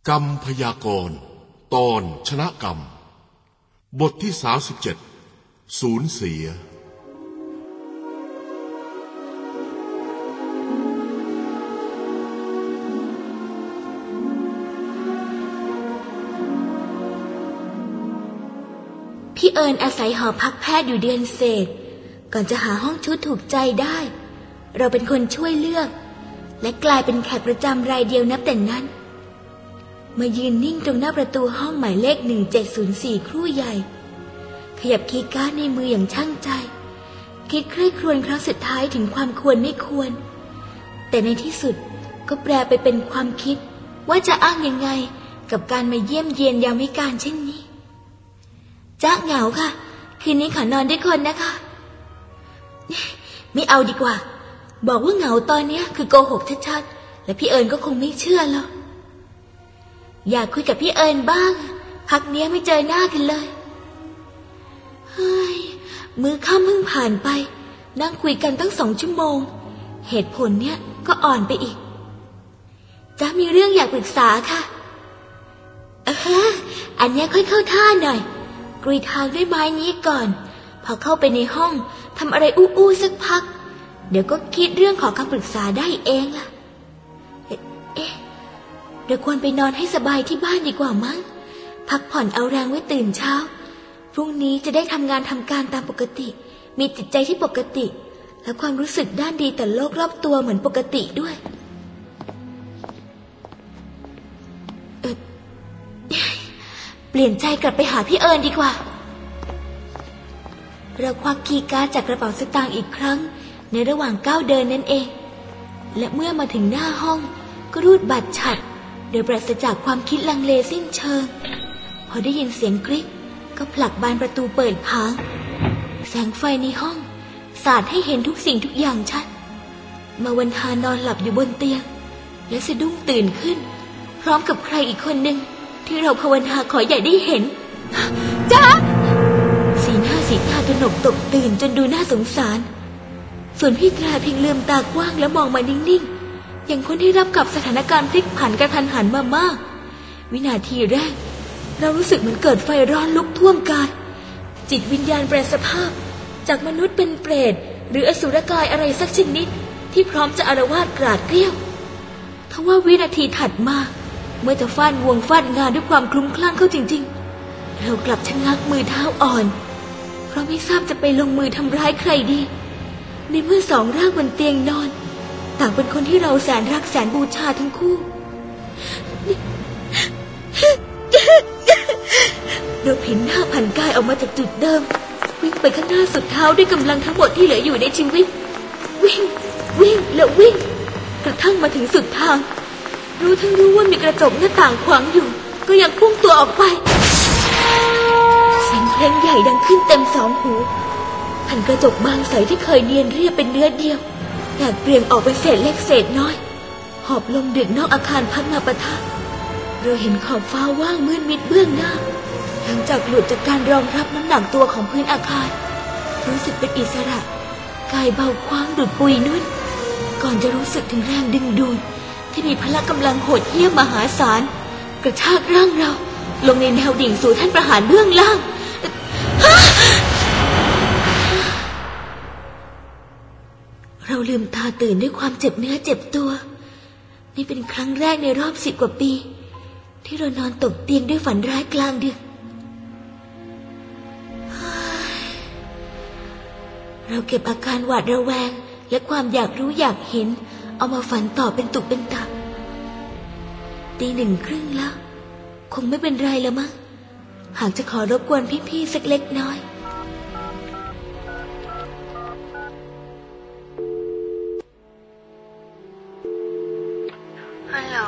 กรรมพยากรณ์ตอนชนะกรรมบทที่37สูญเสียพี่เอิญอาศัยหอพักแพทย์อยู่เดือนเศษก่อนจะหาห้องชุดถูกใจได้เราเป็นคนช่วยเลือกและกลายเป็นแขกประจำรายเดียวนับแต่นั้นมายืนนิ่งตรงหน้าประตูห้องหมายเลข1704ครู่ใหญ่ขยับคีย์การ์ดในมืออย่างช่างใจคิดใคร่ครวญครั้งสุดท้ายถึงความควรไม่ควรแต่ในที่สุดก็แปลไปเป็นความคิดว่าจะอ้างยังไงกับการมาเยี่ยมเยียนยามวิกาลเช่นนี้จ๊ะเหงาค่ะคืนนี้ขอนอนด้วยคนนะคะไม่เอาดีกว่าบอกว่าเหงาตอนนี้คือโกหกชัดๆและพี่เอิญก็คงไม่เชื่อหรอกอยากคุยกับพี่เอิญบ้างพักเนี้ยไม่เจอหน้ากันเลยเฮ้ยมื้อค่ำเพิ่งผ่านไปนั่งคุยกันตั้ง2 ชั่วโมงเหตุผลเนี้ยก็อ่อนไปอีกจ๊ะมีเรื่องอยากปรึกษาค่ะอันเนี้ยค่อยเข้าท่าหน่อยกรีดทางด้วยไม้นี้ก่อนพอเข้าไปในห้องทำอะไรอู้สักพักเดี๋ยวก็คิดเรื่องขอคำปรึกษาได้เองล่ะเดี๋ยวควรไปนอนให้สบายที่บ้านดีกว่ามั้งพักผ่อนเอาแรงไว้ตื่นเช้าพรุ่งนี้จะได้ทำงานทำการตามปกติมีจิตใจที่ปกติและความรู้สึกด้านดีต่อโลกรอบตัวเหมือนปกติด้วยเปลี่ยนใจกลับไปหาพี่เอิญดีกว่าเราควักคีย์การ์ดจากกระเป๋าสตางค์อีกครั้งในระหว่างก้าวเดินนั่นเองและเมื่อมาถึงหน้าห้องก็รูดบัตรฉัดโดยปราศจากความคิดลังเลสิ้นเชิงพอได้ยินเสียงกริ๊กก็ผลักบานประตูเปิดผางแสงไฟในห้องสาดให้เห็นทุกสิ่งทุกอย่างชัดมาวันทานอนหลับอยู่บนเตียงและสะดุ้งตื่นขึ้นพร้อมกับใครอีกคนหนึ่งที่เราภาวนาขออย่าได้เห็นจ๊ะสีหน้าตระหนกตกตื่นจนดูน่าสงสารส่วนพี่แตรเพียงลืมตากว้างแล้วมองมานิ่งๆอย่างคนที่รับกับสถานการณ์พลิกผันกระทันหันมามากวินาทีแรกเรารู้สึกเหมือนเกิดไฟร้อนลุกท่วมกายจิตวิญญาณแปรสภาพจากมนุษย์เป็นเปรตหรืออสุรกายอะไรสักชนิดที่พร้อมจะอาละวาดกราดเกลี้ยวทว่าวินาทีถัดมาเมื่อจะฟาดวงฟาดงานด้วยความคลุ้มคลั่งเข้าจริงๆเรากลับชะงักมือเท้าอ่อนเพราะไม่ทราบจะไปลงมือทำร้ายใครดีในเมื่อสองร่างบนเตียงนอนต่างเป็นคนที่เราแสนรักแสนบูชาทั้งคู่เราผินหน้าผันกายออกมาจากจุดเดิมวิ่งไปข้างหน้าสุดเท้าด้วยกำลังทั้งหมดที่เหลืออยู่ในชีวิตวิ่งแล้ววิ่งกระทั่งมาถึงสุดทางรู้ว่ามีกระจกหน้าต่างขวางอยู่ก็ยังพุ่งตัวออกไปเสียงเพลงใหญ่ดังขึ้นเต็มสองหูแผ่นกระจกบางใสที่เคยเนียนเรียบเป็นเนื้อเดียวแตกเปลี่ยนออกเป็นเศษเล็กเศษน้อยหอบลมดึกนอกอาคารพัดมาปะทะเราเห็นขอบฟ้าว่างมืดมิดเบื้องหน้าหลังจากหลุดจากการรองรับน้ำหนักตัวของพื้นอาคารรู้สึกเป็นอิสระกายเบาคว้างดุจปุยนุ่นก่อนจะรู้สึกถึงแรงดึงดูดที่มีพละกำลังโหดเหี้ยมมหาศาลกระชากร่างเราลงในแนวดิ่งสู่ท่านประหารเบื้องล่างเราลืมตาตื่นด้วยความเจ็บเนื้อเจ็บตัวนี่เป็นครั้งแรกในรอบ10 กว่าปีที่เรานอนตกเตียงด้วยฝันร้ายกลางดึกเราเก็บอาการหวาดระแวงและความอยากรู้อยากเห็นเอามาฝันต่อเป็นตุเป็นตะ1:30แล้วคงไม่เป็นไรแล้วมั้งหากจะขอรบกวนพี่ๆสักเล็กน้อยฮัลโหล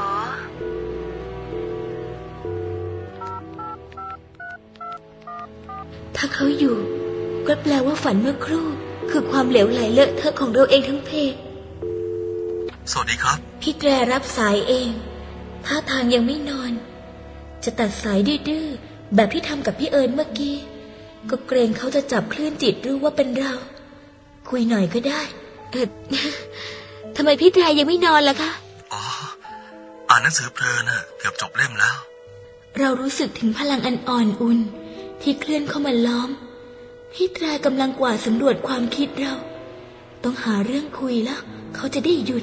ถ้าเขาอยู่ก็แปลว่าฝันเมื่อครู่คือความเหลวไหลเลอะเทอะของเราเองทั้งเพสวัสดีครับพี่แตรรับสายเองท่าทางยังไม่นอนจะตัดสายดื้อๆแบบที่ทำกับพี่เอิญเมื่อกี้ก็เกรงเขาจะจับคลื่นจิตรู้ว่าเป็นเราคุยหน่อยก็ได้ทำไมพี่แตรยังไม่นอนล่ะคะอ๋ออ่านหนังสือเพลินน่ะเกือบจบเล่มแล้วเรารู้สึกถึงพลังอันอ่อนอุ่นที่เคลื่อนเข้ามาล้อมพี่แตรกำลังกวาดสำรวจความคิดเราต้องหาเรื่องคุยแล้วเขาจะได้หยุด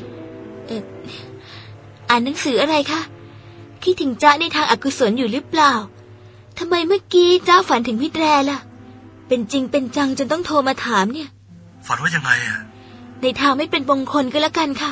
อ่านหนังสืออะไรคะคิดถึงจ๊ะในทางอกุศลอยู่หรือเปล่าทำไมเมื่อกี้จ๊ะฝันถึงพี่แตรล่ะเป็นจริงเป็นจังจนต้องโทรมาถามเนี่ยฝันว่ายังไงอ่ะในทางไม่เป็นมงคลก็แล้วกันค่ะ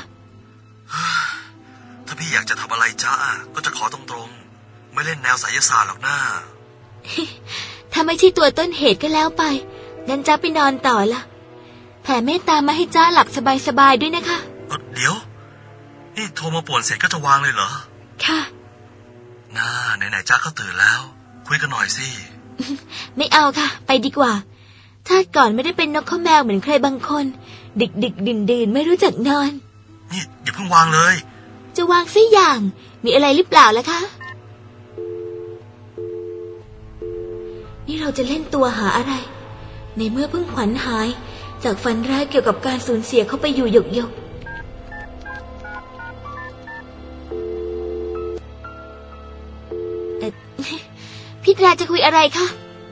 ถ้าพี่อยากจะทำอะไรจ๊ะก็จะขอตรงๆไม่เล่นแนวไสยศาสตร์หรอกนะถ้าไม่ใช่ตัวต้นเหตุก็แล้วไปงั้นจ๊ะไปนอนต่อละแผ่เมตตามาให้จ๊ะหลับสบายๆด้วยนะคะเดี๋ยวนี่โทรมาป่วนเสร็จก็จะวางเลยเหรอค่ะน่าไหนๆจ๊ะก็ตื่นแล้วคุยกันหน่อยสิไม่เอาค่ะไปดีกว่าชาติก่อนไม่ได้เป็นนกข้าวแมวเหมือนใครบางคนดึกดื่นไม่รู้จักนอนนี่อย่าเพิ่งวางเลยจะวางซิอย่างมีอะไรหรือเปล่าล่ะคะนี่เราจะเล่นตัวหาอะไรในเมื่อเพิ่งขวัญหายจากฝันร้ายเกี่ยวกับการสูญเสียเขาไปอยู่หยกพี่แตรจะคุยอะไรคะ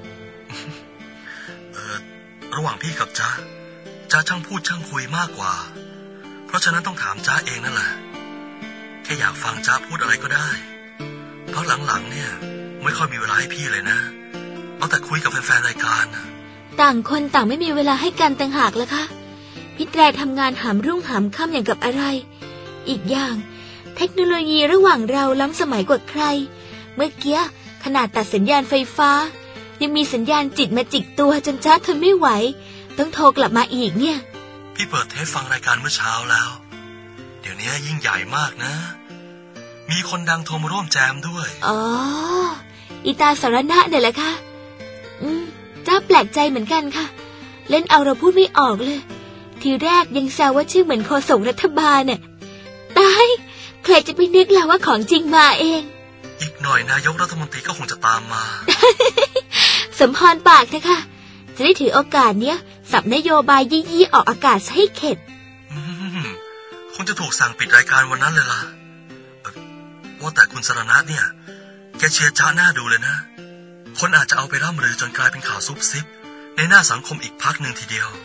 ระหว่างพี่กับจ๊ะช่างพูดช่างคุยมากกว่าเพราะฉะนั้นต้องถามจ๊ะเองนั่นแหละแค่อยากฟังจ๊ะพูดอะไรก็ได้เพราะหลังๆเนี่ยไม่ค่อยมีเวลาให้พี่เลยนะเอาแต่คุยกับแฟนๆรายการต่างคนต่างไม่มีเวลาให้กันต่างหากแล้วคะพี่แตรทำงานหามรุ่งหามค่ำอย่างกับอะไรอีกอย่างเทคโนโลยีระหว่างเราล้ำสมัยกว่าใครเมื่อกี้ขนาดตัดสัญญาณไฟฟ้ายังมีสัญญาณจิตมาจิกตัวจนจ๊ะทนไม่ไหวต้องโทรกลับมาอีกเนี่ยพี่เปิดเทปฟังรายการเมื่อเช้าแล้วเดี๋ยวนี้ยิ่งใหญ่มากนะมีคนดังโทรมาร่วมแจมด้วยอ๋ออีตาสารณะเนี่ยแหละค่ะจ้าแปลกใจเหมือนกันค่ะเล่นเอาเราพูดไม่ออกเลยทีแรกยังแซวว่าชื่อเหมือนโฆษกรัฐบาลเนี่ยตายใครจะไปนึกล่ะว่าของจริงมาเองอีกหน่อยนายกรัฐมนตรีก็คงจะตามมาสมพรปากเถอะค่ะจะได้ถือโอกาสเนี้ยสับนโยบายยี่ๆออกอากาศให้เข็ดคงจะถูกสั่งปิดรายการวันนั้นเลยล่ะว่าแต่คุณสรณะเนี่ยแกเชียร์จ้าหน้าดูเลยนะคนอาจจะเอาไปร่ำลือจนกลายเป็นข่าวซุบซิบในหน้าสังคมอีกพักหนึ่งทีเดียว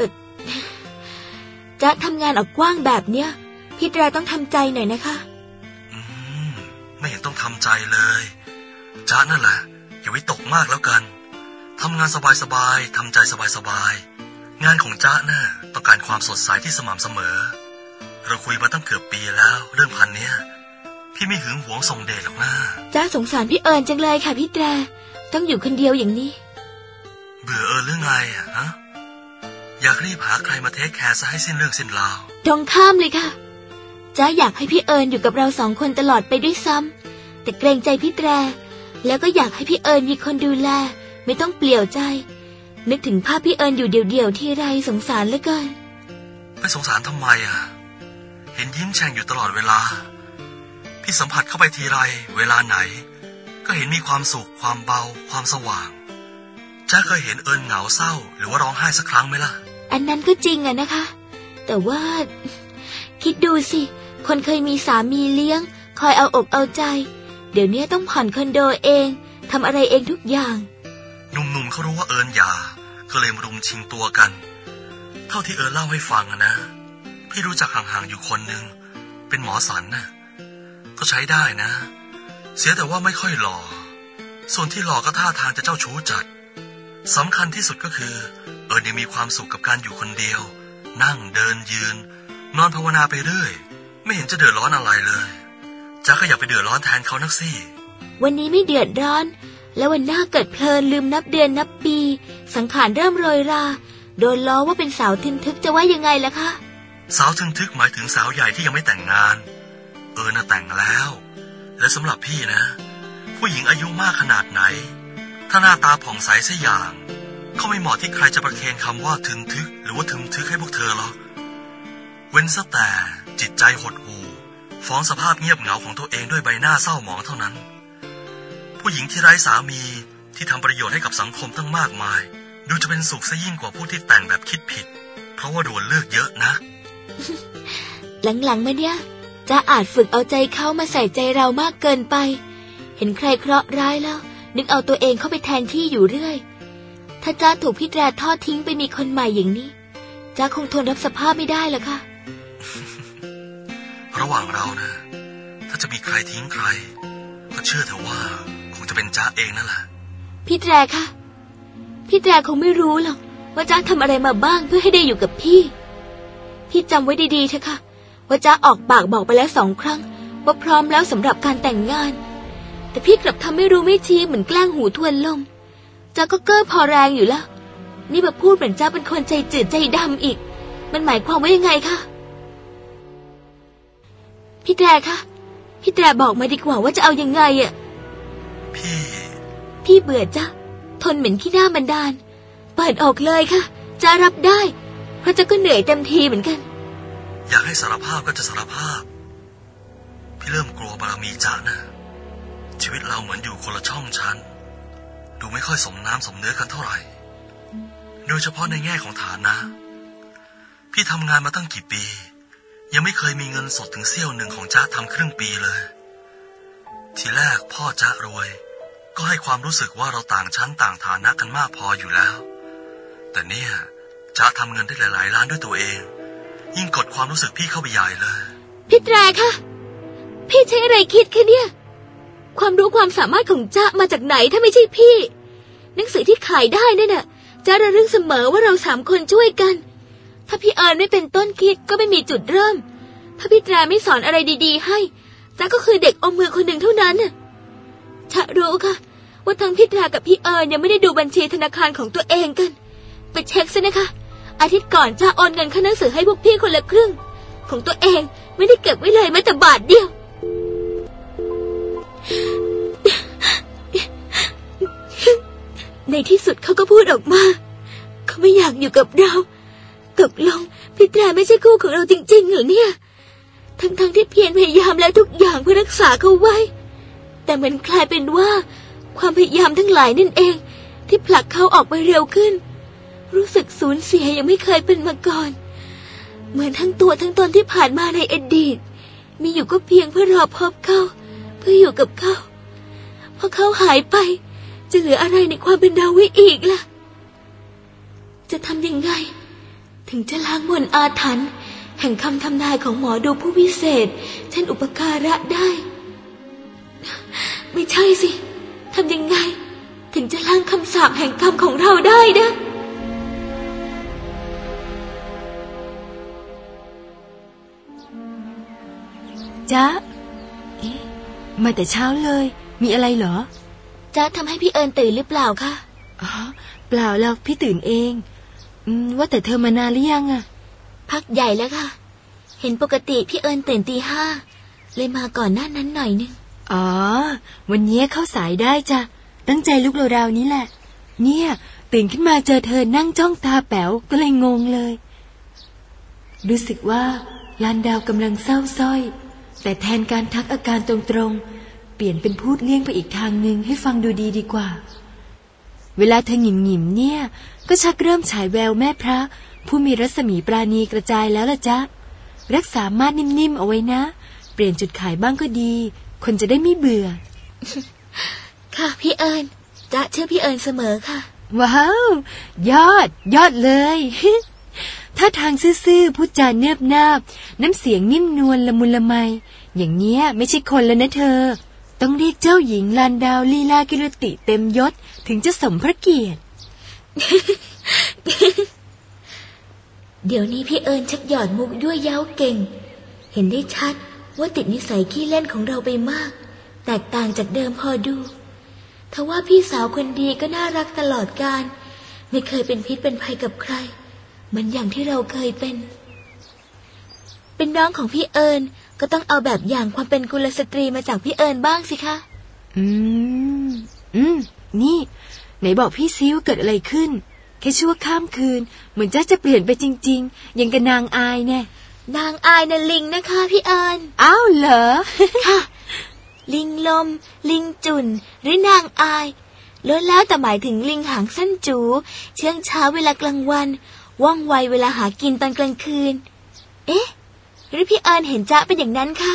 จะทำงานออกกว้างแบบเนี้ยพี่แตรต้องทำใจหน่อยนะคะไม่เห็นต้องทำใจเลยจ้านั่นแหละอย่าวิตกมากแล้วกันทำงานสบายๆทำใจสบายๆงานของจ้าน่ะต้องการความสดใสที่สม่ำเสมอเราคุยมาตั้งเกือบปีแล้วเรื่องพันเนี้ยพี่ไม่หึงหวงส่งเดชหรอกนะจ้าสงสารพี่เอิญจังเลยค่ะพี่แตรต้องอยู่คนเดียวอย่างนี้เบื่อเอิญหรือไงฮะอยากรีบหาใครมาเทคแคร์ซะให้สิ้นเรื่องสิ้นราวตรงข้ามเลยค่ะจ้าอยากให้พี่เอิญอยู่กับเราสองคนตลอดไปด้วยซ้ำแต่เกรงใจพี่แตรแล้วก็อยากให้พี่เอิญมีคนดูแลไม่ต้องเปลี่ยวใจนึกถึงภาพพี่เอิญอยู่เดี่ยวๆที่ไรสงสารเหลือเกินไปสงสารทำไมเห็นยิ้มแฉ่งอยู่ตลอดเวลาพี่สัมผัสเข้าไปทีไรเวลาไหนก็เห็นมีความสุขความเบาความสว่างจ้าเคยเห็นเอิญเหงาเศร้าหรือว่าร้องไห้สักครั้งไหมล่ะอันนั้นก็จริงอะนะคะแต่ว่าคิดดูสิคนเคยมีสามีเลี้ยงคอยเอาอกเอาใจเดี๋ยวนี้ต้องผ่อนคอนโดเองทำอะไรเองทุกอย่างหนุ่มๆเขารู้ว่าเอิญหย่าก็เลยมารุมชิงตัวกันเท่าที่เอิญเล่าให้ฟังนะพี่รู้จักห่างๆอยู่คนหนึ่งเป็นหมอสันนะก็ใช้ได้นะเสียแต่ว่าไม่ค่อยหล่อส่วนที่หล่อก็ท่าทางจะเจ้าชู้จัดสำคัญที่สุดก็คือเอิญยังมีความสุขกับการอยู่คนเดียวนั่งเดินยืนนอนภาวนาไปเรื่อยไม่เห็นจะเดือดร้อนอะไรเลยจ๊ะก็อย่าไปเดือดร้อนแทนเขานักสิวันนี้ไม่เดือดร้อนแล้ววันหน้าเกิดเพลินลืมนับเดือนนับปีสังขารเริ่มโรยราโดนล้อว่าเป็นสาวทึนทึกจะว่ายังไงล่ะคะสาวทึนทึกหมายถึงสาวใหญ่ที่ยังไม่แต่งงานน่ะแต่งแล้วและสำหรับพี่นะผู้หญิงอายุมากขนาดไหนถ้าหน้าตาผ่องใสสักอย่างก็ไม่เหมาะที่ใครจะประเคนคำว่าทึนทึกหรือว่าทึมทึกให้พวกเธอหรอกเว้นซะแต่จิตใจหดหู่ฟ้องสภาพเงียบเหงาของตัวเองด้วยใบหน้าเศร้าหมองเท่านั้นผู้หญิงที่ไร้สามีที่ทำประโยชน์ให้กับสังคมตั้งมากมายดูจะเป็นสุขซะยิ่งกว่าผู้ที่แต่งแบบคิดผิดเพราะว่าโดนเลือกเยอะนะหลังๆมาเนี่ยจ้าอาจฝึกเอาใจเขามาใส่ใจเรามากเกินไปเห็นใครเคราะห์ร้ายแล้วนึกเอาตัวเองเข้าไปแทนที่อยู่เรื่อยถ้าจ้าถูกพี่แตรทอดทิ้งไปมีคนใหม่อย่างนี้จ้าคงทนรับสภาพไม่ได้หรอกค่ะระหว่างเรานะถ้าจะมีใครทิ้งใครก็เชื่อเถอะว่าคงจะเป็นจ้าเองนั่นแหละพี่แตรค่ะพี่แตรคงไม่รู้หรอกว่าจ้าทำอะไรมาบ้างเพื่อให้ได้อยู่กับพี่จำไว้ดีๆเถอะค่ะว่าจ้าออกปากบอกไปแล้ว2 ครั้งว่าพร้อมแล้วสำหรับการแต่งงานแต่พี่กลับทำไม่รู้ไม่ชี้เหมือนแกล้งหูทวนลมจ้าก็เก้อพอแรงอยู่แล้วนี่มาพูดเหมือนจ้าเป็นคนใจจืดใจดำอีกมันหมายความว่ายังไงคะพี่แตรคะพี่แตรบอกมาดีกว่าว่าจะเอายังไงอ่ะพี่เบื่อจ้าทนเหม็นขี้หน้าบันดาลเปิดออกเลยค่ะจ้ารับได้เพราะจ้าก็เหนื่อยเต็มทีเหมือนกันอยากให้สารภาพก็จะสารภาพพี่เริ่มกลัวบารมีจ้านะชีวิตเราเหมือนอยู่คนละช่องชั้นดูไม่ค่อยสมน้ำสมเนื้อกันเท่าไหร่โดยเฉพาะในแง่ของฐานะพี่ทำงานมาตั้งกี่ปียังไม่เคยมีเงินสดถึงเสี้ยวหนึ่งของจ้าทำครึ่งปีเลยทีแรกพ่อจ้ารวยก็ให้ความรู้สึกว่าเราต่างชั้นต่างฐานะกันมากพออยู่แล้วแต่เนี่ยจ้าทำเงินได้หลายๆล้านด้วยตัวเองยิ่งกดความรู้สึกพี่เข้าไปใหญ่เลยพี่แตรคะพี่ใช้อะไรคิดคะเนี่ยความรู้ความสามารถของจ้ามาจากไหนถ้าไม่ใช่พี่หนังสือที่ขายได้นั่นน่ะจ้าระลึกเสมอว่าเรา3 คนช่วยกันถ้าพี่เอิญไม่เป็นต้นคิดก็ไม่มีจุดเริ่มถ้าพี่แตรไม่สอนอะไรดีๆให้จ้าก็คือเด็กอมมือคนหนึ่งเท่านั้นน่ะจ้ารู้ค่ะว่าทั้งพี่แตรกับพี่เอิญยังไม่ได้ดูบัญชีธนาคารของตัวเองกันไปเช็คซะนะคะอาทิตย์ก่อนจ้าโอนเงินค่าหนังสือให้พวกพี่คนละครึ่งของตัวเองไม่ได้เก็บไว้เลยแม้แต่บาทเดียวในที่สุดเขาก็พูดออกมาเขาไม่อยากอยู่กับเราตกลงพี่แตรไม่ใช่คู่ของเราจริงๆเหรอเนี่ยทั้งที่เพียรพยายามแล้วทุกอย่างเพื่อรักษาเขาไว้แต่เหมือนกลายเป็นว่าความพยายามทั้งหลายนั่นเองที่ผลักเขาออกไปเร็วขึ้นรู้สึกสูญเสียยังไม่เคยเป็นมาก่อนเหมือนทั้งตัวทั้งตนที่ผ่านมาในอดีตมีอยู่ก็เพียงเพื่อรอพบเขาเพื่ออยู่กับเขาพอเขาหายไปจะเหลืออะไรในความเป็นเราไว้อีกล่ะจะทำยังไงถึงจะล้างมนต์อาถรรพ์แห่งคำทำนายของหมอดูผู้วิเศษเช่นอุปการะได้ไม่ใช่สิทำยังไงถึงจะล้างคำสาปแห่งกรรมของเราได้นะจ๊ะมาแต่เช้าเลยมีอะไรเหรอจ๊ะทำให้พี่เอิญตื่นหรือเปล่าคะอ๋อเปล่าแล้วพี่ตื่นเองว่าแต่เธอมานานหรือยังอะพักใหญ่แล้วค่ะเห็นปกติพี่เอิญตื่นตี 5เลยมาก่อนหน้านั้นหน่อยนึงอ๋อวันนี้เข้าสายได้จ้ะตั้งใจลุกราวๆนี้แหละเนี่ยตื่นขึ้นมาเจอเธอนั่งจ้องตาแป๋วก็เลยงงเลยรู้สึกว่าลานดาวกำลังเศร้าส้อยแต่แทนการทักอาการตรงๆเปลี่ยนเป็นพูดเลี่ยงไปอีกทางนึงให้ฟังดูดีกว่าเวลาเธอหงิมๆเนี่ยก็ชักเริ่มฉายแววแม่พระผู้มีรัศมีปราณีกระจายแล้วล่ะจ๊ะรักษามาดนิ่มๆเอาไว้นะเปลี่ยนจุดขายบ้างก็ดีคนจะได้ไม่เบื่อค่ะพี่เอิญจ๊ะเชื่อพี่เอิญเสมอค่ะว้าวยอดเลยถ้าทางซื่อๆพูดจาเนิบนาบน้ำเสียงนิ่มนวลละมุนละไมอย่างเนี้ยไม่ใช่คนแล้วนะเธอต้องเรียกเจ้าหญิงลานดาวลีลากิรติเต็มยศถึงจะสมพระเกียรติเดี๋ยวนี้พี่เอิญชักหยอดมุกด้วยเย้าเก่งเห็นได้ชัดว่าติดนิสัยขี้เล่นของเราไปมากแตกต่างจากเดิมพอดูทว่าพี่สาวคนดีก็น่ารักตลอดกาลไม่เคยเป็นพิษเป็นภัยกับใครเหมือนอย่างที่เราเคยเป็นน้องของพี่เอิญก็ต้องเอาแบบอย่างความเป็นกุลสตรีมาจากพี่เอิญบ้างสิคะนี่ไหนบอกพี่ซิวเกิดอะไรขึ้นแค่ชั่วข้ามคืนเหมือนจะเปลี่ยนไปจริงๆยังกับนางอายแน่นางอายน่ะลิงนะคะพี่เอิญอ้าวเหรอค่ะลิงลมลิงจุ่นหรือนางอายล้วนแล้วแต่หมายถึงลิงหางสั้นจูเชื่องช้าเวลากลางวันว่องไวเวลาหากินตอนกลางคืนเอ๊ะหรือพี่เอิญเห็นจ๊ะเป็นอย่างนั้นคะ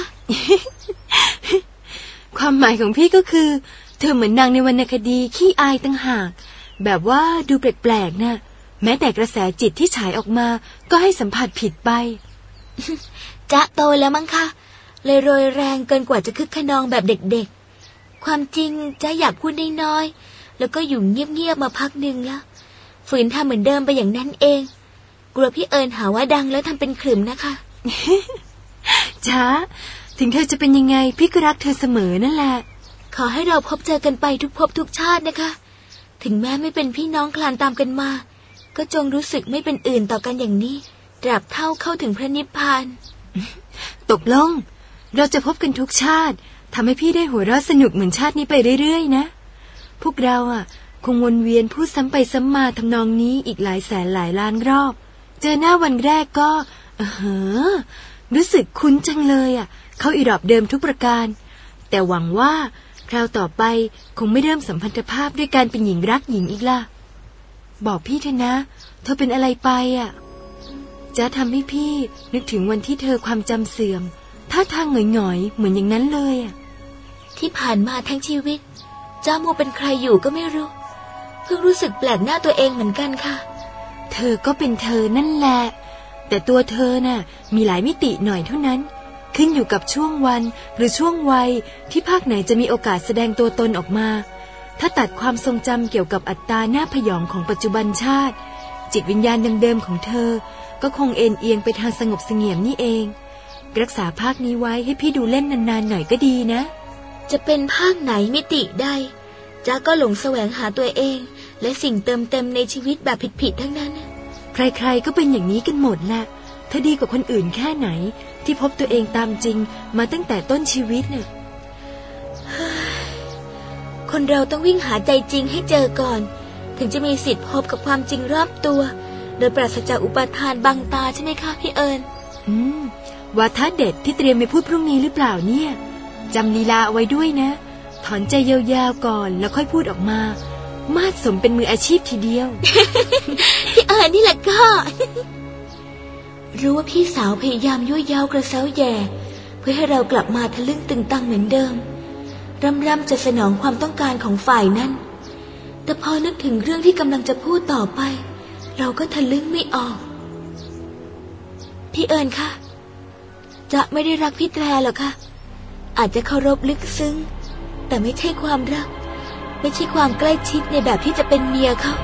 ความหมายของพี่ก็คือเธอเหมือนนางในวรรณคดีขี้อายตั้งหากแบบว่าดูแปลกๆน่ะแม้แต่กระแสจิตที่ฉายออกมาก็ให้สัมผัสผิดไปจ๊ะโตแล้วมั้งคะเลยโรยแรงเกินกว่าจะคึกขนองแบบเด็กๆความจริงจ๊ะอยากพูดน้อยๆแล้วก็อยู่เงียบๆมาพักหนึ่งแล้วฝืนทำเหมือนเดิมไปอย่างนั้นเองกลัวพี่เอิญหาว่าดังแล้วทำเป็นขรึมนะคะจ๊ะถึงเธอจะเป็นยังไงพี่ก็รักเธอเสมอนั่นแหละขอให้เราพบเจอกันไปทุกภพทุกชาตินะคะถึงแม้ไม่เป็นพี่น้องคลานตามกันมาก็จงรู้สึกไม่เป็นอื่นต่อกันอย่างนี้ตราบเท่าเข้าถึงพระนิพพานตกลงเราจะพบกันทุกชาติทำให้พี่ได้หัวเราะสนุกเหมือนชาตินี้ไปเรื่อยๆนะพวกเราคงวนเวียนพูดซ้ำไปซ้ำมาทำนองนี้อีกหลายแสนหลายล้านรอบเจอหน้าวันแรกก็รู้สึกคุ้นจังเลยเขาอีรอบเดิมทุกประการแต่หวังว่าคราวต่อไปคงไม่เริ่มสัมพันธภาพด้วยการเป็นหญิงรักหญิงอีกล่ะบอกพี่เถอะนะเธอเป็นอะไรไปจะทำให้พี่นึกถึงวันที่เธอความจำเสื่อมท่าทางหงอยๆเหมือนอย่างนั้นเลยที่ผ่านมาทั้งชีวิตจ้ามัวเป็นใครอยู่ก็ไม่รู้เพิ่งรู้สึกแปลกหน้าตัวเองเหมือนกันค่ะเธอก็เป็นเธอนั่นแหละแต่ตัวเธอน่ะมีหลายมิติหน่อยเท่านั้นขึ้นอยู่กับช่วงวันหรือช่วงวัยที่ภาคไหนจะมีโอกาสแสดงตัวตนออกมาถ้าตัดความทรงจำเกี่ยวกับอัตตาหน้าพยองของปัจจุบันชาติจิตวิญญาณเดิมๆของเธอก็คงเอ็นเอียงไปทางสงบเสงี่ยมนี่เองรักษาภาคนี้ไว้ให้พี่ดูเล่นนานๆหน่อยก็ดีนะจะเป็นภาคไหนมิติใดจ๊ะก็หลงแสวงหาตัวเองและสิ่งเติมเต็มในชีวิตแบบผิดๆทั้งนั้นใครๆก็เป็นอย่างนี้กันหมดแหละเธอดีกว่าคนอื่นแค่ไหนที่พบตัวเองตามจริงมาตั้งแต่ต้นชีวิตน่ะคนเราต้องวิ่งหาใจจริงให้เจอก่อนถึงจะมีสิทธิ์พบกับความจริงรอบตัวโดยปราศจากอุปทานบังตาใช่ไหมคะพี่เอิญวาทะเด็ดที่เตรียมไปพูดพรุ่งนี้หรือเปล่าเนี่ยจำลีลาเอาไว้ด้วยนะถอนใจยาวๆก่อนแล้วค่อยพูดออกมามาดสมเป็นมืออาชีพทีเดียวพี่เอิญนี่แหละก็รู้ว่าพี่สาวพยายามยั่วย้ากระเซ้าแย่เพื่อให้เรากลับมาทะลึ่งตึงตังเหมือนเดิมร่ำจะสนองความต้องการของฝ่ายนั้นแต่พอนึกถึงเรื่องที่กำลังจะพูดต่อไปเราก็ทะลึ่งไม่ออกพี่เอิญคะจะไม่ได้รักพี่แตรหรอกค่ะอาจจะเคารพลึกซึ้งแต่ไม่ใช่ความรักไม่ใช่ความใกล้ชิดในแบบที่จะเป็นเมียเขา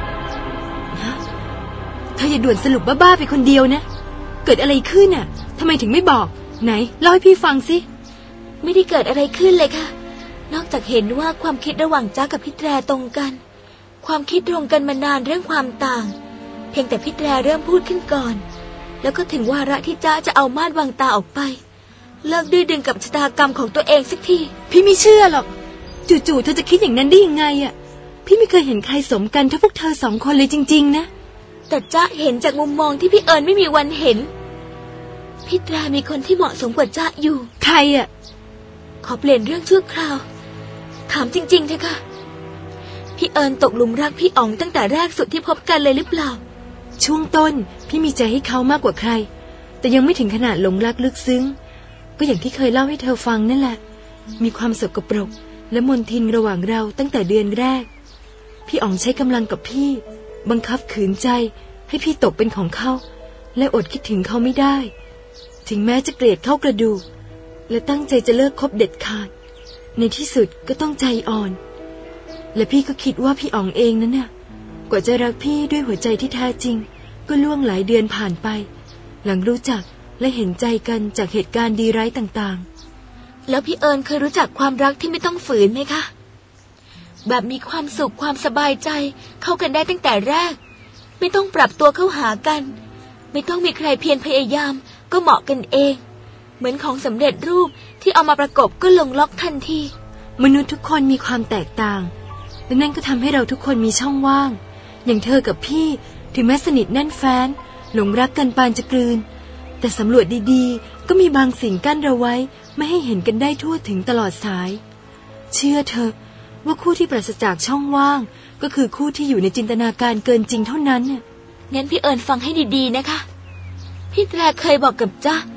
เธออย่าด่วนสรุปบ้าๆไปคนเดียวนะเกิดอะไรขึ้นทำไมถึงไม่บอกไหนเล่าให้พี่ฟังสิไม่ได้เกิดอะไรขึ้นเลยค่ะนอกจากเห็นว่าความคิดระหว่างจ๊ะกับพี่แตรตรงกันความคิดตรงกันมานานเรื่องความต่างเพียงแต่พี่แตรเริ่มพูดขึ้นก่อนแล้วก็ถึงวาระที่จ๊ะจะเอาม่านวางตาออกไปเลิกดื้อดึงกับชะตากรรมของตัวเองสักทีพี่ไม่เชื่อหรอกจู่ๆเธอจะคิดอย่างนั้นได้ยังไงพี่ไม่เคยเห็นใครสมกันเท่าพวกเธอสองคนเลยจริงๆนะแต่จ๊ะเห็นจากมุมมองที่พี่เอิญไม่มีวันเห็นพี่แตรมีคนที่เหมาะสมกว่าจ๊ะอยู่ใครขอเปลี่ยนเรื่องชั่วคราวถามจริงๆเถอะค่ะพี่เอิญตกหลุมรักพี่อ๋องตั้งแต่แรกสุดที่พบกันเลยหรือเปล่าช่วงต้นพี่มีใจให้เขามากกว่าใครแต่ยังไม่ถึงขนาดหลงรักลึกซึ้งก็อย่างที่เคยเล่าให้เธอฟังนั่นแหละมีความสกปรกและมนทินระหว่างเราตั้งแต่เดือนแรกพี่อ๋องใช้กำลังกับพี่บังคับขืนใจให้พี่ตกเป็นของเขาและอดคิดถึงเขาไม่ได้ถึงแม้จะเกลียดเข้ากระดูกและตั้งใจจะเลิกคบเด็ดขาดในที่สุดก็ต้องใจอ่อนและพี่ก็คิดว่าพี่อ๋องเองนั้นกว่าจะรักพี่ด้วยหัวใจที่แท้จริงก็ล่วงหลายเดือนผ่านไปหลังรู้จักและเห็นใจกันจากเหตุการณ์ดีร้ายต่างๆแล้วพี่เอิญเคยรู้จักความรักที่ไม่ต้องฝืนไหมคะแบบมีความสุขความสบายใจเข้ากันได้ตั้งแต่แรกไม่ต้องปรับตัวเข้าหากันไม่ต้องมีใครเพียรพยายามก็เหมาะกันเองเหมือนของสำเร็จรูปที่เอามาประกบก็ลงล็อกทันทีมนุษย์ทุกคนมีความแตกต่างและนั่นก็ทำให้เราทุกคนมีช่องว่างอย่างเธอกับพี่ถึงแม้สนิทแน่นแฟ้นหลงรักกันปานจะกลืนแต่สำรวจดีๆก็มีบางสิ่งกั้นเราไว้ไม่ให้เห็นกันได้ทั่วถึงตลอดสายเชื่อเธอว่าคู่ที่ปราศจากช่องว่างก็คือคู่ที่อยู่ในจินตนาการเกินจริงเท่านั้นงั้นพี่เอิญฟังให้ดีๆนะคะพี่แตรเคยบอกกับจ๊ะ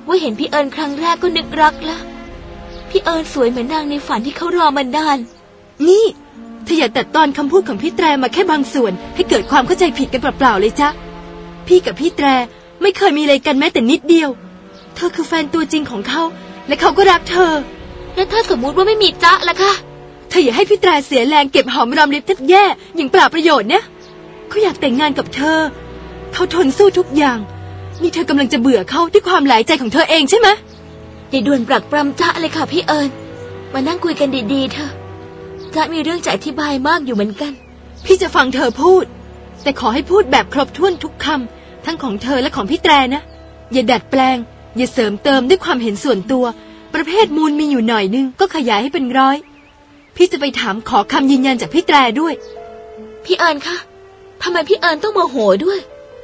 ว่าเห็นพี่เอิญครั้งแรกก็นึกรักละพี่เอิญสวยเหมือนนางในฝันที่เขารอมานานนี่เธออย่าตัดตอนคำพูดของพี่แตรมาแค่บางส่วนให้เกิดความเข้าใจผิดกันเปล่าๆเลยจ๊ะพี่กับพี่แตรไม่เคยมีอะไรกันแม้แต่นิดเดียวเธอคือแฟนตัวจริงของเขาและเขาก็รักเธอแล้วถ้าสมมุติว่าไม่มีจ๊ะล่ะคะเธออย่าให้พี่แตรเสียแรงเก็บหอมรอมริบแทบแย่อย่างเปล่าประโยชน์เนี่ยเขาอยากแต่งงานกับเธอเขาทนสู้ทุกอย่างนี่เธอกำลังจะเบื่อเขาด้วยความหลายใจของเธอเองใช่ไหมอย่าด่วนปรักปรำจ๊ะเลยค่ะพี่เอิญมานั่งคุยกันดีๆเถอะจ๊ะมีเรื่องจะอธิบายมากอยู่เหมือนกันพี่จะฟังเธอพูดแต่ขอให้พูดแบบครบถ้วนทุกคำทั้งของเธอและของพี่แตรนะอย่าดัดแปลงอย่าเสริมเติมด้วยความเห็นส่วนตัวประเภทมูลมีอยู่หน่อยนึงก็ขยายให้เป็นร้อยพี่จะไปถามขอคำยืนยันจากพี่แตรด้วยพี่เอิญคะทำไมพี่เอิญต้องโมโหด้วย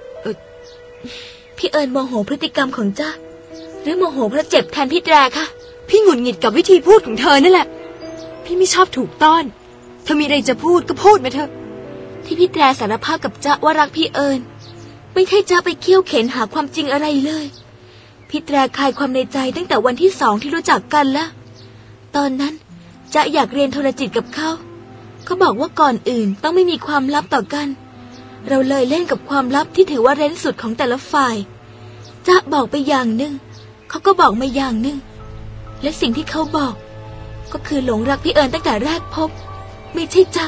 พี่เอิญโมโหพฤติกรรมของจ๊ะหรือโมโหเพราะเจ็บแทนพี่แตรคะพี่หงุดหงิดกับวิธีพูดของเธอนั่นแหละพี่ไม่ชอบถูกต้อนเธอมีอะไรจะพูดก็พูดมาเถอะที่พี่แตรสารภาพกับจ๊ะว่ารักพี่เอิญไม่ใช่จ๊ะไปเคี่ยวเข็นหาความจริงอะไรเลยพี่แตรคลายความในใจตั้งแต่วันที่2ที่รู้จักกันแล้วตอนนั้นจ๊ะอยากเรียนโทรจิตกับเขาบอกว่าก่อนอื่นต้องไม่มีความลับต่อกันเราเลยเล่นกับความลับที่ถือว่าเร้นสุดของแต่ละฝ่ายจ๊ะบอกไปอย่างหนึ่งเขาก็บอกมาอย่างหนึ่งและสิ่งที่เขาบอกก็คือหลงรักพี่เอิญตั้งแต่แรกพบไม่ใช่จ๊ะ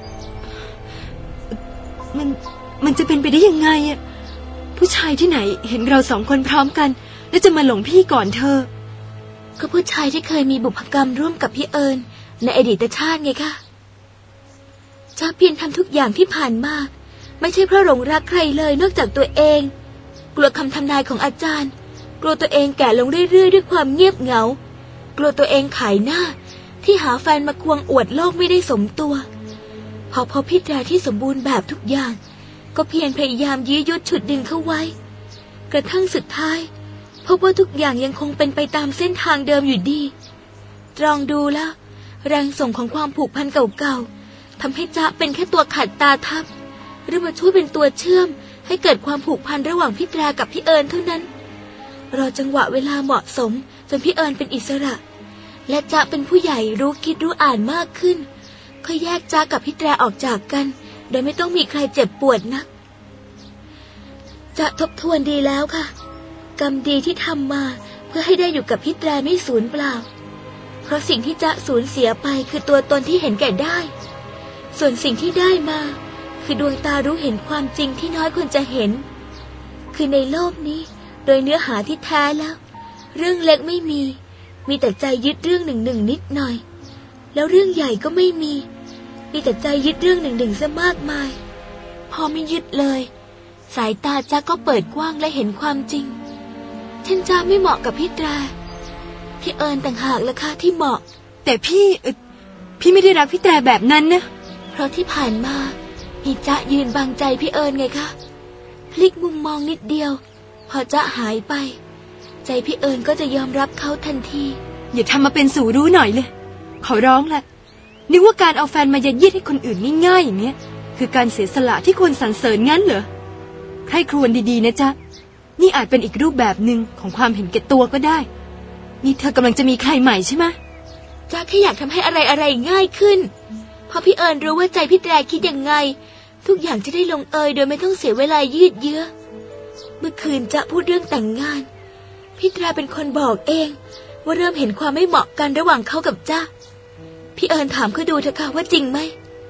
มันจะเป็นไปได้ยังไงอ่ะผู้ชายที่ไหนเห็นเรา2 คนพร้อมกันแล้วจะมาหลงพี่ก่อนเธอก็ผู้ชายที่เคยมีบุพกรรมร่วมกับพี่เอิญในอดีตชาติไงคะจ๊ะเพียรทำทุกอย่างที่ผ่านมาไม่ใช่เพราะหลงรักใครเลยนอกจากตัวเองกลัวคำทำนายของอาจารย์กลัวตัวเองแก่ลงเรื่อยๆด้วยความเงียบเหงากลัวตัวเองขายหน้าที่หาแฟนมาควงอวดโลกไม่ได้สมตัวพอพี่แตรที่สมบูรณ์แบบทุกอย่างก็เพียรพยายามยื้อยุดฉุดดึงเข้าไว้กระทั่งสุดท้ายพบว่าทุกอย่างยังคงเป็นไปตามเส้นทางเดิมอยู่ดีตรองดูแล้วแรงส่งของความผูกพันเก่าๆทำให้จ๊ะเป็นแค่ตัวขัดตาทับหรือมาช่วยเป็นตัวเชื่อมให้เกิดความผูกพันระหว่างพี่แตรกับพี่เอิญเท่านั้นรอจังหวะเวลาเหมาะสมจนพี่เอิญเป็นอิสระและจ๊ะเป็นผู้ใหญ่รู้คิดรู้อ่านมากขึ้นค่อยแยกจ๊ะกับพี่แตรออกจากกันโดยไม่ต้องมีใครเจ็บปวดนักจ๊ะทบทวนดีแล้วค่ะกรรมดีที่ทำมาเพื่อให้ได้อยู่กับพี่แตรไม่สูญเปล่าเพราะสิ่งที่จ๊ะสูญเสียไปคือตัวตนที่เห็นแก่ได้ส่วนสิ่งที่ได้มาคือดวงตารู้เห็นความจริงที่น้อยคนจะเห็นคือในโลกนี้โดยเนื้อหาที่แท้แล้วเรื่องเล็กไม่มีแต่ใจยึดเรื่องหนึ่งนิดหน่อยแล้วเรื่องใหญ่ก็ไม่มีแต่ใจยึดเรื่องหนึ่งซะมากมายพอไม่ยึดเลยสายตาจ๊ะก็เปิดกว้างและเห็นความจริงฉันจ๊ะไม่เหมาะกับพี่แตรพี่เอิญต่างหากล่ะค่ะที่เหมาะแต่พี่ไม่ได้รักพี่แตรแบบนั้นนะเพราะที่ผ่านมามีจ๊ะยืนบังใจพี่เอิญไงคะพลิกมุมมองนิดเดียวพอจ๊ะหายไปใจพี่เอิญก็จะยอมรับเขาทันทีอย่าทำมาเป็นสู่รู้หน่อยเลยขอร้องละนึกว่าการเอาแฟนมายัดเยียดให้คนอื่นง่ายๆอย่างเนี้ยคือการเสียสละที่ควรสรรเสริญงั้นเหรอใครครวญดีๆนะจ๊ะนี่อาจเป็นอีกรูปแบบหนึ่งของความเห็นแก่ตัวก็ได้นี่เธอกำลังจะมีใครใหม่ใช่ไหมจ๊ะแค่อยากทำให้อะไรง่ายขึ้นพอพี่เอิญรู้ว่าใจพี่แตรคิดยังไงทุกอย่างจะได้ลงเอยโดยไม่ต้องเสียเวลายืดเยื้อเมื่อคืนจ๊ะพูดเรื่องแต่งงานพี่แตรเป็นคนบอกเองว่าเริ่มเห็นความไม่เหมาะกันระหว่างเขากับจ๊ะพี่เอิญถามเขาดูเถอะค่ะว่าจริงไหม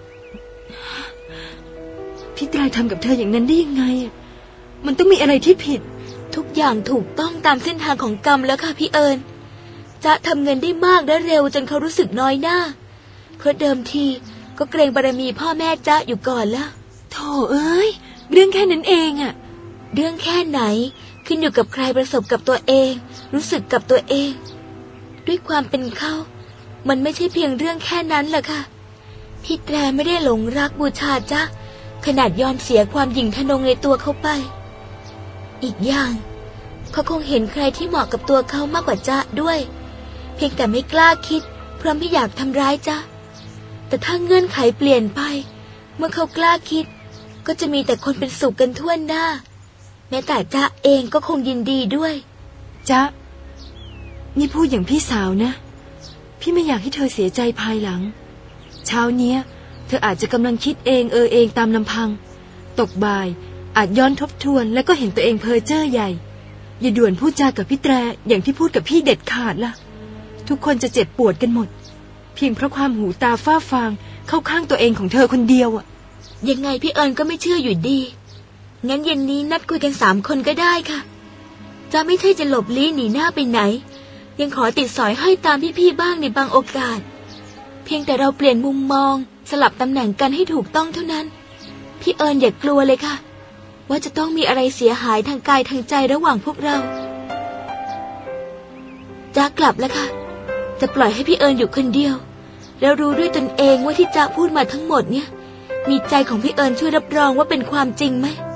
พี่แตรทำกับเธออย่างนั้นได้ยังไงมันต้องมีอะไรที่ผิดทุกอย่างถูกต้องตามเส้นทางของกรรมแล้วค่ะพี่เอิญจ๊ะทำเงินได้มากและเร็วจนเขารู้สึกน้อยหน้าเพราะเดิมทีก็เกรงบารมีพ่อแม่จ๊ะอยู่ก่อนละโธ่เอ้ยเรื่องแค่นั้นเองอะเรื่องแค่ไหนขึ้นอยู่กับใครประสบกับตัวเองรู้สึกกับตัวเองด้วยความเป็นเขามันไม่ใช่เพียงเรื่องแค่นั้นแหละค่ะพี่แตรไม่ได้หลงรักบูชาจ๊ะขนาดยอมเสียความหยิ่งทะนงในตัวเขาไปอีกอย่างเขาคงเห็นใครที่เหมาะกับตัวเขามากกว่าจ๊ะด้วยเพียงแต่ไม่กล้าคิดเพราะไม่อยากทำร้ายจ๊ะแต่ถ้าเงื่อนไขเปลี่ยนไปเมื่อเขากล้าคิดก็จะมีแต่คนเป็นสุขกันทั่วหน้าแม้แต่จ๊ะเองก็คงยินดีด้วยจ๊ะนี่พูดอย่างพี่สาวนะพี่ไม่อยากให้เธอเสียใจภายหลังเช้าเนี้ยเธออาจจะกำลังคิดเองตามลำพังตกบ่ายอาจย้อนทบทวนแล้วก็เห็นตัวเองเพ้อเจ้อใหญ่อย่าด่วนพูดจากับพี่แตรอย่างที่พูดกับพี่เด็ดขาดล่ะทุกคนจะเจ็บปวดกันหมดเพียงเพราะความหูตาฝ้าฟางเข้าข้างตัวเองของเธอคนเดียวอ่ะยังไงพี่เอิญก็ไม่เชื่ออยู่ดีงั้นเย็นนี้นัดคุยกัน3 คนก็ได้ค่ะจะไม่ใช่จะหลบลี้หนีหน้าไปไหนยังขอติดสอยห้อยตามพี่ๆบ้างในบางโอกาสเพียงแต่เราเปลี่ยนมุมมองสลับตำแหน่งกันให้ถูกต้องเท่านั้นพี่เอิญอย่ากลัวเลยค่ะว่าจะต้องมีอะไรเสียหายทางกายทางใจระหว่างพวกเราจ๊ะกลับแล้วค่ะจะปล่อยให้พี่เอิญอยู่คนเดียวแล้วรู้ด้วยตนเองว่าที่จ๊ะพูดมาทั้งหมดเนี่ยมีใจของพี่เอิญช่วยรับรองว่าเป็นความจริงไหม